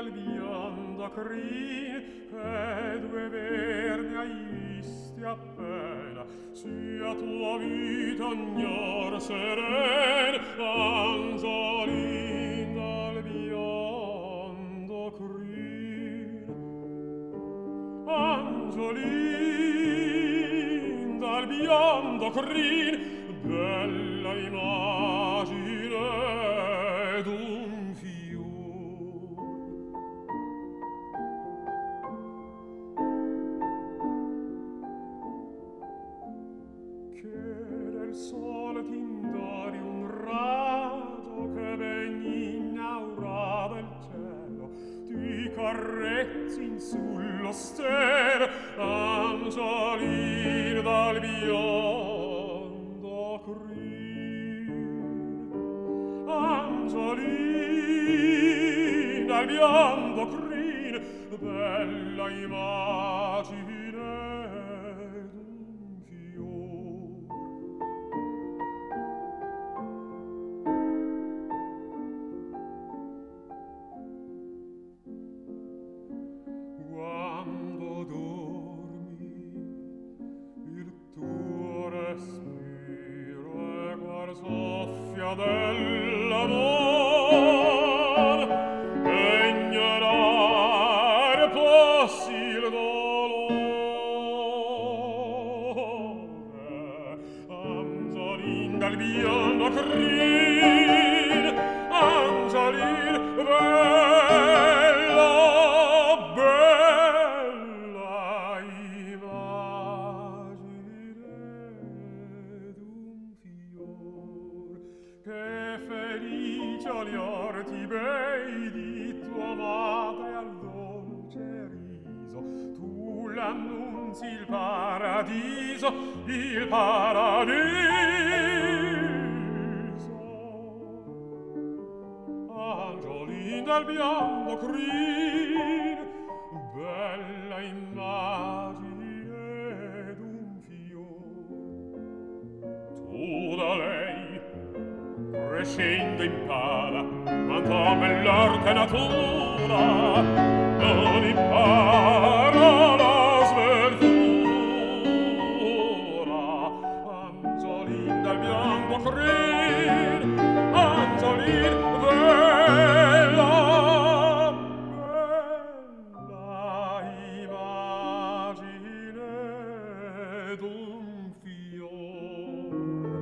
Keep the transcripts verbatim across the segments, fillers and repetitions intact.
dal biondo crin che due verni hai visti appena sia tua vita ognor seren Angiolin dal biondo crin Angiolin dal biondo crin bella immagine d'un fior che del sole t'indori un raggio che vegni inaurava il cielo ti carrezzi in sullo stelo Angiolin dal biondo crin Angiolin dal biondo crin bella immagine d'un fior quando dormi il tuo respiro è qual soffia dell'amor che ignorar possi il dolore Angiolin dal biondo crin Angiolin bella bella immagine d'un fior che felice olior ti bei di tua madre al dolce riso tu l'annunzi il paradiso il paradiso Angiolin dal biondo crin bella immagine d'un fior tu da lei crescendo impara quanto bell'arte natura non impara la sventura Angiolin dal biondo crin Angiolin bella bella immagine d'un fior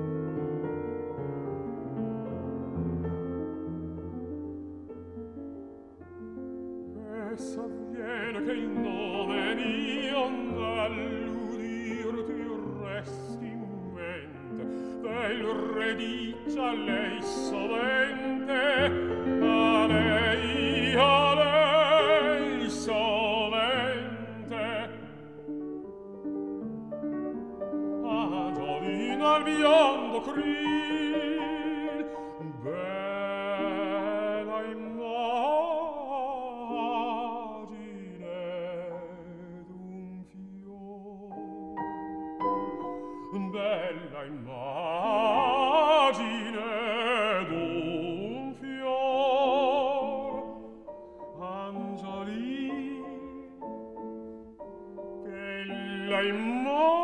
e s'avviene che il nome mio nell'udirti resti in mente del re dice a lei sovente a lei a lei sovente Angiolin al biondo crin bella immagine d'un fior bella immagine d'un fior Angiolin bella immagine